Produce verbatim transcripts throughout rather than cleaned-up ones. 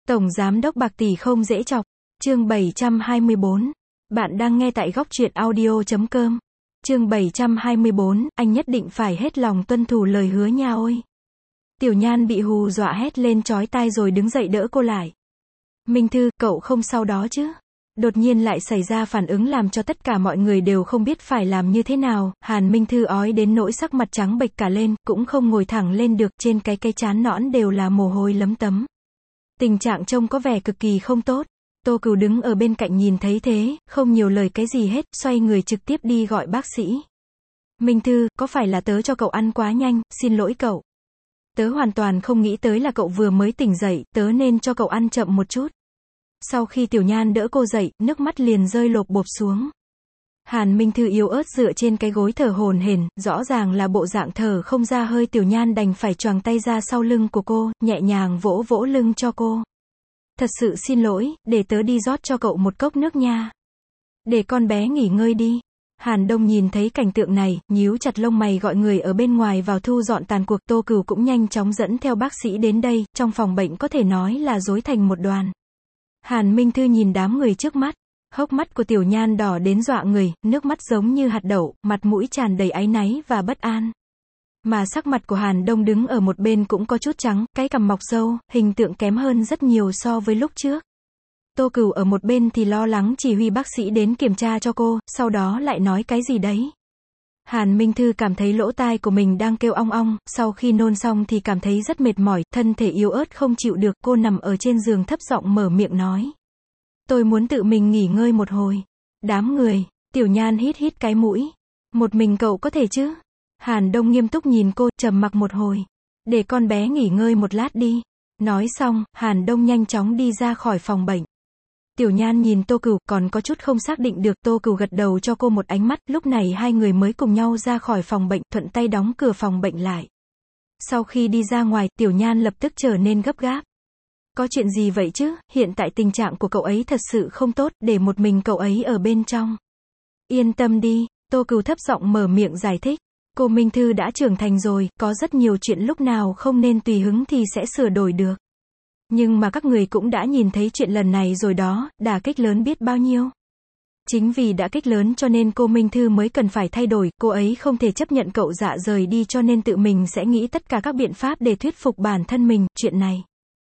Tổng giám đốc bạc tỷ không dễ chọc. Chương bảy trăm hai mươi bốn. Bạn đang nghe tại góc truyện audio chấm com. Chương bảy trăm hai mươi bốn, anh nhất định phải hết lòng tuân thủ lời hứa nha ôi. Tiểu Nhan bị hù dọa hét lên chói tai rồi đứng dậy đỡ cô lại. Minh Thư, cậu không sao đó chứ? Đột nhiên lại xảy ra phản ứng làm cho tất cả mọi người đều không biết phải làm như thế nào. Hàn Minh Thư ói đến nỗi sắc mặt trắng bệch cả lên, cũng không ngồi thẳng lên được, trên cái cây trán nõn đều là mồ hôi lấm tấm. Tình trạng trông có vẻ cực kỳ không tốt. Tô Cửu đứng ở bên cạnh nhìn thấy thế, không nhiều lời cái gì hết, xoay người trực tiếp đi gọi bác sĩ. Minh Thư, có phải là tớ cho cậu ăn quá nhanh, xin lỗi cậu. Tớ hoàn toàn không nghĩ tới là cậu vừa mới tỉnh dậy, tớ nên cho cậu ăn chậm một chút. Sau khi Tiểu Nhan đỡ cô dậy, nước mắt liền rơi lộp bộp xuống. Hàn Minh Thư yếu ớt dựa trên cái gối thở hổn hển, rõ ràng là bộ dạng thở không ra hơi. Tiểu Nhan đành phải choàng tay ra sau lưng của cô, nhẹ nhàng vỗ vỗ lưng cho cô. Thật sự xin lỗi, để tớ đi rót cho cậu một cốc nước nha. Để con bé nghỉ ngơi đi. Hàn Đông nhìn thấy cảnh tượng này, nhíu chặt lông mày gọi người ở bên ngoài vào thu dọn tàn cuộc. Tô Cửu cũng nhanh chóng dẫn theo bác sĩ đến đây, trong phòng bệnh có thể nói là rối thành một đoàn. Hàn Minh Thư nhìn đám người trước mắt, hốc mắt của Tiểu Nhan đỏ đến dọa người, nước mắt giống như hạt đậu, mặt mũi tràn đầy áy náy và bất an. Mà sắc mặt của Hàn Đông đứng ở một bên cũng có chút trắng, cái cằm mọc râu, hình tượng kém hơn rất nhiều so với lúc trước. Tô Cửu ở một bên thì lo lắng chỉ huy bác sĩ đến kiểm tra cho cô, sau đó lại nói cái gì đấy. Hàn Minh Thư cảm thấy lỗ tai của mình đang kêu ong ong, sau khi nôn xong thì cảm thấy rất mệt mỏi, thân thể yếu ớt không chịu được, cô nằm ở trên giường thấp giọng mở miệng nói. Tôi muốn tự mình nghỉ ngơi một hồi. Đám người, Tiểu Nhan hít hít cái mũi. Một mình cậu có thể chứ? Hàn Đông nghiêm túc nhìn cô, trầm mặc một hồi. Để con bé nghỉ ngơi một lát đi. Nói xong, Hàn Đông nhanh chóng đi ra khỏi phòng bệnh. Tiểu Nhan nhìn Tô Cửu, còn có chút không xác định được. Tô Cửu gật đầu cho cô một ánh mắt, lúc này hai người mới cùng nhau ra khỏi phòng bệnh, thuận tay đóng cửa phòng bệnh lại. Sau khi đi ra ngoài, Tiểu Nhan lập tức trở nên gấp gáp. Có chuyện gì vậy chứ, hiện tại tình trạng của cậu ấy thật sự không tốt, để một mình cậu ấy ở bên trong. Yên tâm đi, Tô Cửu thấp giọng mở miệng giải thích. Cô Minh Thư đã trưởng thành rồi, có rất nhiều chuyện lúc nào không nên tùy hứng thì sẽ sửa đổi được. Nhưng mà các người cũng đã nhìn thấy chuyện lần này rồi đó, đả kích lớn biết bao nhiêu. Chính vì đả kích lớn cho nên cô Minh Thư mới cần phải thay đổi, cô ấy không thể chấp nhận cậu Dạ rời đi cho nên tự mình sẽ nghĩ tất cả các biện pháp để thuyết phục bản thân mình, chuyện này.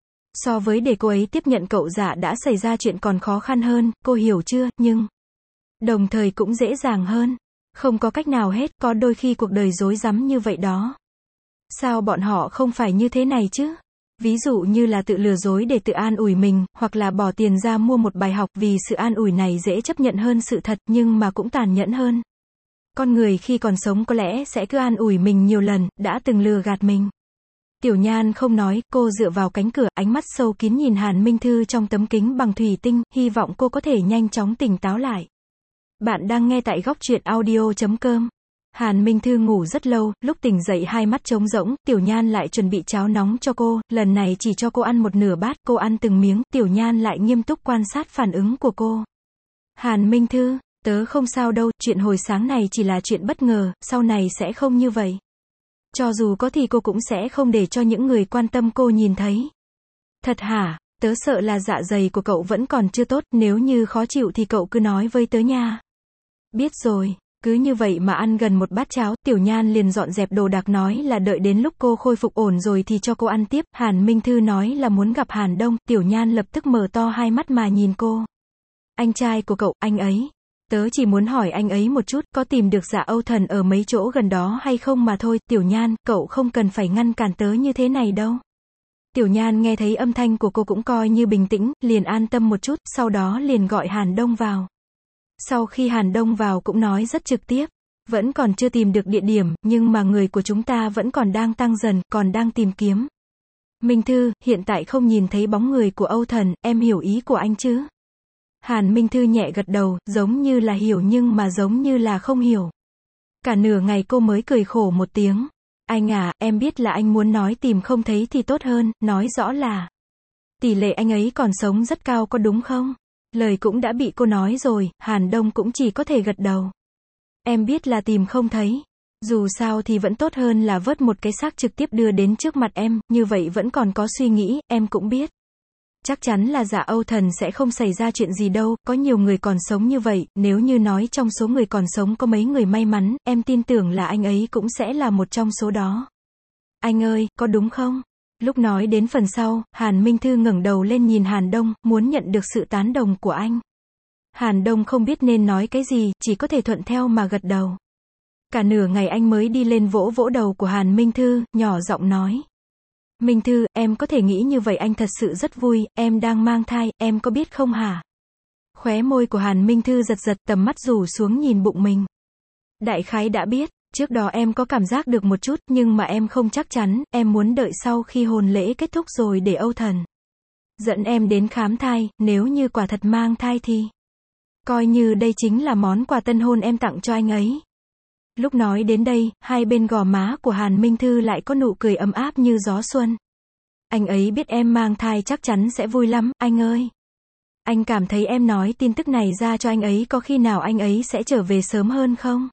So với để cô ấy tiếp nhận cậu Dạ đã xảy ra chuyện còn khó khăn hơn, cô hiểu chưa, nhưng đồng thời cũng dễ dàng hơn. Không có cách nào hết, có đôi khi cuộc đời rối rắm như vậy đó. Sao bọn họ không phải như thế này chứ? Ví dụ như là tự lừa dối để tự an ủi mình, hoặc là bỏ tiền ra mua một bài học, vì sự an ủi này dễ chấp nhận hơn sự thật, nhưng mà cũng tàn nhẫn hơn. Con người khi còn sống có lẽ sẽ cứ an ủi mình nhiều lần, đã từng lừa gạt mình. Tiểu Nhan không nói, cô dựa vào cánh cửa, ánh mắt sâu kín nhìn Hàn Minh Thư trong tấm kính bằng thủy tinh, hy vọng cô có thể nhanh chóng tỉnh táo lại. Bạn đang nghe tại góc truyện audio chấm com. Hàn Minh Thư ngủ rất lâu, lúc tỉnh dậy hai mắt trống rỗng, Tiểu Nhan lại chuẩn bị cháo nóng cho cô, lần này chỉ cho cô ăn một nửa bát, cô ăn từng miếng, Tiểu Nhan lại nghiêm túc quan sát phản ứng của cô. Hàn Minh Thư, tớ không sao đâu, chuyện hồi sáng này chỉ là chuyện bất ngờ, sau này sẽ không như vậy. Cho dù có thì cô cũng sẽ không để cho những người quan tâm cô nhìn thấy. Thật hả? Tớ sợ là dạ dày của cậu vẫn còn chưa tốt, nếu như khó chịu thì cậu cứ nói với tớ nha. Biết rồi. Cứ như vậy mà ăn gần một bát cháo, Tiểu Nhan liền dọn dẹp đồ đạc nói là đợi đến lúc cô khôi phục ổn rồi thì cho cô ăn tiếp. Hàn Minh Thư nói là muốn gặp Hàn Đông, Tiểu Nhan lập tức mở to hai mắt mà nhìn cô. Anh trai của cậu, anh ấy. Tớ chỉ muốn hỏi anh ấy một chút, có tìm được Dạ Âu Thần ở mấy chỗ gần đó hay không mà thôi. Tiểu Nhan, cậu không cần phải ngăn cản tớ như thế này đâu. Tiểu Nhan nghe thấy âm thanh của cô cũng coi như bình tĩnh, liền an tâm một chút, sau đó liền gọi Hàn Đông vào. Sau khi Hàn Đông vào cũng nói rất trực tiếp, vẫn còn chưa tìm được địa điểm, nhưng mà người của chúng ta vẫn còn đang tăng dần, còn đang tìm kiếm. Minh Thư, hiện tại không nhìn thấy bóng người của Âu Thần, em hiểu ý của anh chứ? Hàn Minh Thư nhẹ gật đầu, giống như là hiểu nhưng mà giống như là không hiểu. Cả nửa ngày cô mới cười khổ một tiếng. Anh à, em biết là anh muốn nói tìm không thấy thì tốt hơn, nói rõ là tỷ lệ anh ấy còn sống rất cao có đúng không? Lời cũng đã bị cô nói rồi, Hàn Đông cũng chỉ có thể gật đầu. Em biết là tìm không thấy. Dù sao thì vẫn tốt hơn là vớt một cái xác trực tiếp đưa đến trước mặt em, như vậy vẫn còn có suy nghĩ, em cũng biết. Chắc chắn là Dạ Âu Thần sẽ không xảy ra chuyện gì đâu, có nhiều người còn sống như vậy, nếu như nói trong số người còn sống có mấy người may mắn, em tin tưởng là anh ấy cũng sẽ là một trong số đó. Anh ơi, có đúng không? Lúc nói đến phần sau, Hàn Minh Thư ngẩng đầu lên nhìn Hàn Đông, muốn nhận được sự tán đồng của anh. Hàn Đông không biết nên nói cái gì, chỉ có thể thuận theo mà gật đầu. Cả nửa ngày anh mới đi lên vỗ vỗ đầu của Hàn Minh Thư, nhỏ giọng nói. Minh Thư, em có thể nghĩ như vậy anh thật sự rất vui, em đang mang thai, em có biết không hả? Khóe môi của Hàn Minh Thư giật giật, tầm mắt rủ xuống nhìn bụng mình. Đại khái đã biết, trước đó em có cảm giác được một chút, nhưng mà em không chắc chắn, em muốn đợi sau khi hôn lễ kết thúc rồi để Âu Thần dẫn em đến khám thai, nếu như quả thật mang thai thì coi như đây chính là món quà tân hôn em tặng cho anh ấy. Lúc nói đến đây, hai bên gò má của Hàn Minh Thư lại có nụ cười ấm áp như gió xuân. Anh ấy biết em mang thai chắc chắn sẽ vui lắm, anh ơi. Anh cảm thấy em nói tin tức này ra cho anh ấy có khi nào anh ấy sẽ trở về sớm hơn không?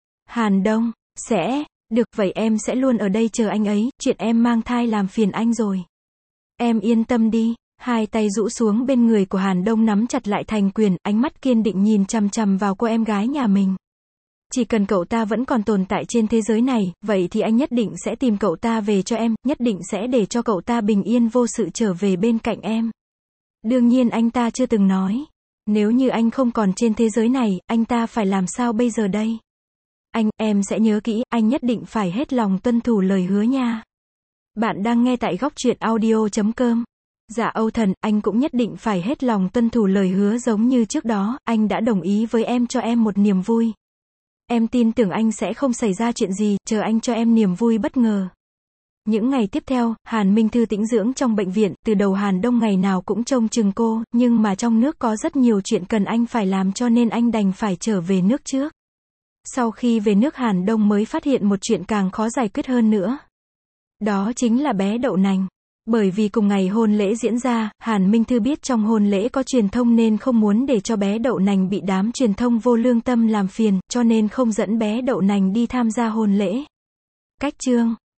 Hàn Đông, sẽ, được vậy em sẽ luôn ở đây chờ anh ấy, chuyện em mang thai làm phiền anh rồi. Em yên tâm đi, hai tay rũ xuống bên người của Hàn Đông nắm chặt lại thành quyền, ánh mắt kiên định nhìn chằm chằm vào cô em gái nhà mình. Chỉ cần cậu ta vẫn còn tồn tại trên thế giới này, vậy thì anh nhất định sẽ tìm cậu ta về cho em, nhất định sẽ để cho cậu ta bình yên vô sự trở về bên cạnh em. Đương nhiên anh ta chưa từng nói, nếu như anh không còn trên thế giới này, anh ta phải làm sao bây giờ đây? Anh, em sẽ nhớ kỹ, anh nhất định phải hết lòng tuân thủ lời hứa nha. Bạn đang nghe tại góc truyện audio chấm com. Dạ Âu Thần, anh cũng nhất định phải hết lòng tuân thủ lời hứa giống như trước đó, anh đã đồng ý với em cho em một niềm vui. Em tin tưởng anh sẽ không xảy ra chuyện gì, chờ anh cho em niềm vui bất ngờ. Những ngày tiếp theo, Hàn Minh Thư tĩnh dưỡng trong bệnh viện, từ đầu Hàn Đông ngày nào cũng trông chừng cô, nhưng mà trong nước có rất nhiều chuyện cần anh phải làm cho nên anh đành phải trở về nước trước. Sau khi về nước Hàn Đông mới phát hiện một chuyện càng khó giải quyết hơn nữa. Đó chính là bé đậu nành. Bởi vì cùng ngày hôn lễ diễn ra, Hàn Minh Thư biết trong hôn lễ có truyền thông nên không muốn để cho bé đậu nành bị đám truyền thông vô lương tâm làm phiền, cho nên không dẫn bé đậu nành đi tham gia hôn lễ. Cách chương